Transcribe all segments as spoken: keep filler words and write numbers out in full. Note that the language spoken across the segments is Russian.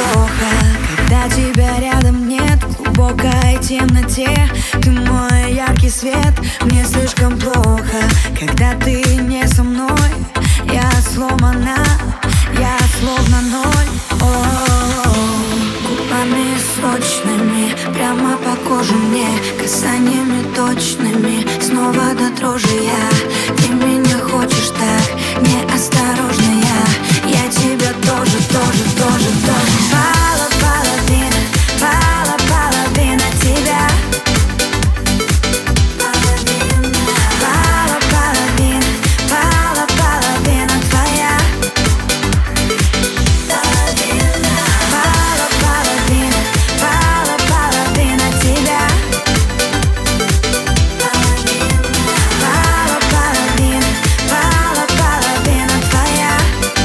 плохо, когда тебя рядом нет. В глубокой темноте ты мой яркий свет. Мне слишком плохо, когда ты не со мной. Я сломана, я словно ноль. О-о-о. Губами сочными, прямо по коже мне, касаниями точными, снова до дрожи я. Ты меня хочешь так неосторожно, я Я тебя тоже, тоже, тоже, тоже. Пала половина, пала половина тебя. Пала половина, пала половина твоя. Пала половина, пала половина тебя. Пала половина, пала половина твоя.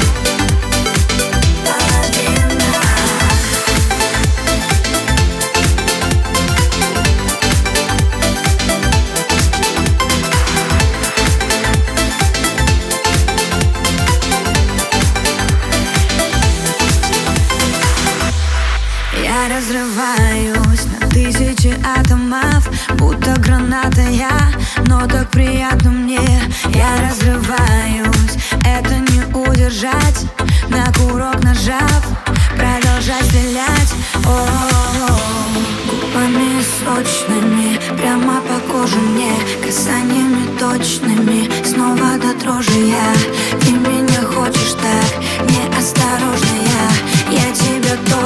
Я разрываюсь на тысячи атомов, будто граната я, но так приятно мне. Я разрываюсь, это не удержать, на курок нажав, продолжать стрелять. О-о-о. Губами сочными, прямо по коже мне, касаниями точными, снова до дрожи я. Ты меня хочешь так неосторожно, я Я тебя тоже